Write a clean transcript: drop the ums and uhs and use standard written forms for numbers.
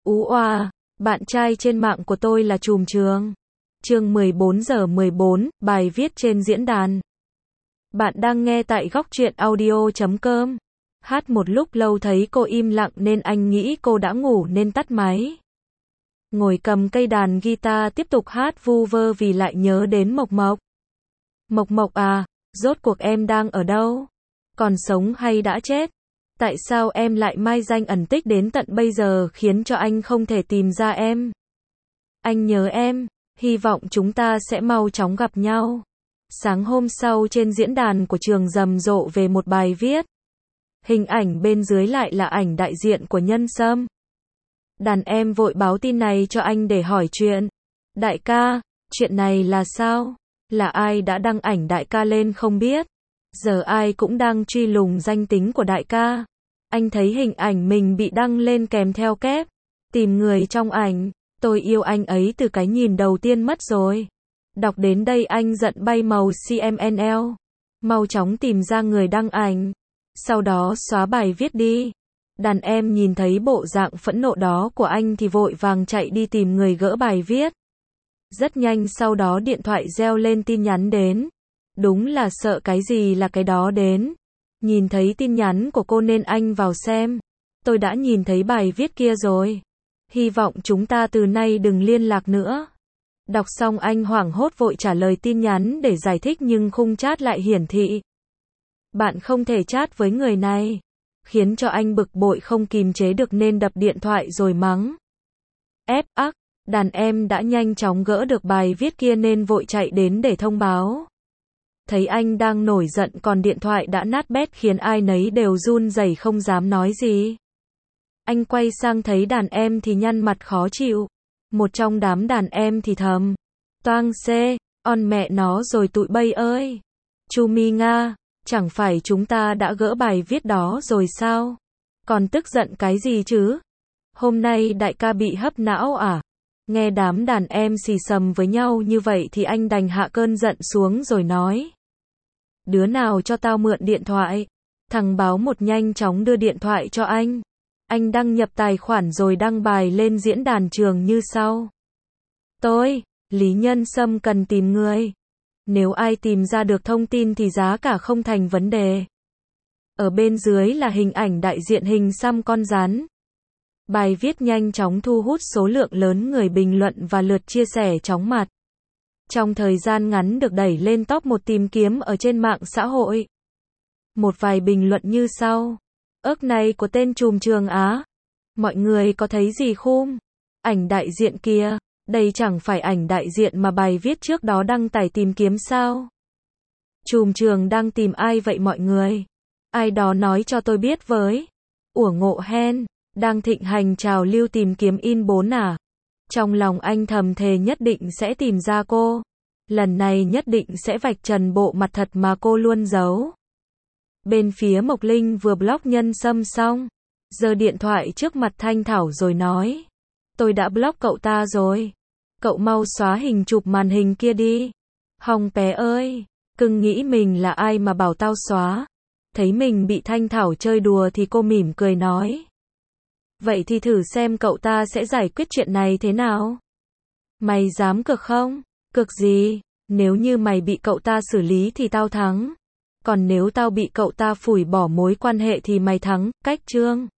Ú oa, bạn trai trên mạng của tôi là Trùm Trường. Chương 14:14, bài viết trên diễn đàn. Bạn đang nghe tại Góc Truyện Audio.com. Hát một lúc lâu thấy cô im lặng nên anh nghĩ cô đã ngủ nên tắt máy. Ngồi cầm cây đàn guitar tiếp tục hát vu vơ vì lại nhớ đến Mộc Mộc. Mộc Mộc à, rốt cuộc em đang ở đâu? Còn sống hay đã chết? Tại sao em lại mai danh ẩn tích đến tận bây giờ khiến cho anh không thể tìm ra em? Anh nhớ em, hy vọng chúng ta sẽ mau chóng gặp nhau. Sáng hôm sau trên diễn đàn của trường rầm rộ về một bài viết. Hình ảnh bên dưới lại là ảnh đại diện của Nhân Sâm. Đàn em vội báo tin này cho anh để hỏi chuyện. Đại ca, chuyện này là sao? Là ai đã đăng ảnh đại ca lên không biết? Giờ ai cũng đang truy lùng danh tính của đại ca. Anh thấy hình ảnh mình bị đăng lên kèm theo kép. Tìm người trong ảnh, tôi yêu anh ấy từ cái nhìn đầu tiên mất rồi. Đọc đến đây anh giận bay màu CMNL. Mau chóng tìm ra người đăng ảnh. Sau đó xóa bài viết đi. Đàn em nhìn thấy bộ dạng phẫn nộ đó của anh thì vội vàng chạy đi tìm người gỡ bài viết. Rất nhanh sau đó điện thoại reo lên tin nhắn đến. Đúng là sợ cái gì là cái đó đến. Nhìn thấy tin nhắn của cô nên anh vào xem. Tôi đã nhìn thấy bài viết kia rồi. Hy vọng chúng ta từ nay đừng liên lạc nữa. Đọc xong anh hoảng hốt vội trả lời tin nhắn để giải thích nhưng khung chat lại hiển thị. Bạn không thể chat với người này. Khiến cho anh bực bội không kìm chế được nên đập điện thoại rồi mắng. Đàn em đã nhanh chóng gỡ được bài viết kia nên vội chạy đến để thông báo. Thấy anh đang nổi giận còn điện thoại đã nát bét khiến ai nấy đều run rẩy không dám nói gì. Anh quay sang thấy đàn em thì nhăn mặt khó chịu. Một trong đám đàn em thì thầm. Toang xê, on mẹ nó rồi tụi bay ơi. Chu Mi Nga, chẳng phải chúng ta đã gỡ bài viết đó rồi sao? Còn tức giận cái gì chứ? Hôm nay đại ca bị hấp não à? Nghe đám đàn em xì xầm với nhau như vậy thì anh đành hạ cơn giận xuống rồi nói. Đứa nào cho tao mượn điện thoại? Thằng báo một nhanh chóng đưa điện thoại cho anh. Anh đăng nhập tài khoản rồi đăng bài lên diễn đàn trường như sau. Tôi, Lý Nhân Sâm cần tìm người. Nếu ai tìm ra được thông tin thì giá cả không thành vấn đề. Ở bên dưới là hình ảnh đại diện hình xăm con rắn. Bài viết nhanh chóng thu hút số lượng lớn người bình luận và lượt chia sẻ chóng mặt. Trong thời gian ngắn được đẩy lên top 1 tìm kiếm ở trên mạng xã hội. Một vài bình luận như sau. Ớc này của tên Trùm Trường Á. Mọi người có thấy gì khum? Ảnh đại diện kia, đây chẳng phải ảnh đại diện mà bài viết trước đó đăng tải tìm kiếm sao? Trùm Trường đang tìm ai vậy mọi người? Ai đó nói cho tôi biết với. Ủa ngộ hen, đang thịnh hành trào lưu tìm kiếm in 4 à? Trong lòng anh thầm thề nhất định sẽ tìm ra cô. Lần này nhất định sẽ vạch trần bộ mặt thật mà cô luôn giấu. Bên phía Mộc Linh vừa block Nhân Sâm xong, giơ điện thoại trước mặt Thanh Thảo rồi nói. Tôi đã block cậu ta rồi. Cậu mau xóa hình chụp màn hình kia đi. Hồng bé ơi, cưng nghĩ mình là ai mà bảo tao xóa. Thấy mình bị Thanh Thảo chơi đùa thì cô mỉm cười nói. Vậy thì thử xem cậu ta sẽ giải quyết chuyện này thế nào. Mày dám cược không? Cược gì? Nếu như mày bị cậu ta xử lý thì tao thắng. Còn nếu tao bị cậu ta phủi bỏ mối quan hệ thì mày thắng, cách chương.